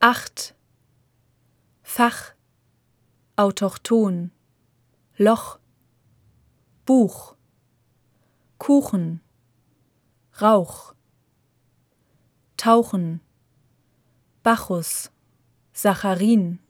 8. Fach, autochthon, Loch, Buch, Kuchen, Rauch, Tauchen, Bacchus, Saccharin,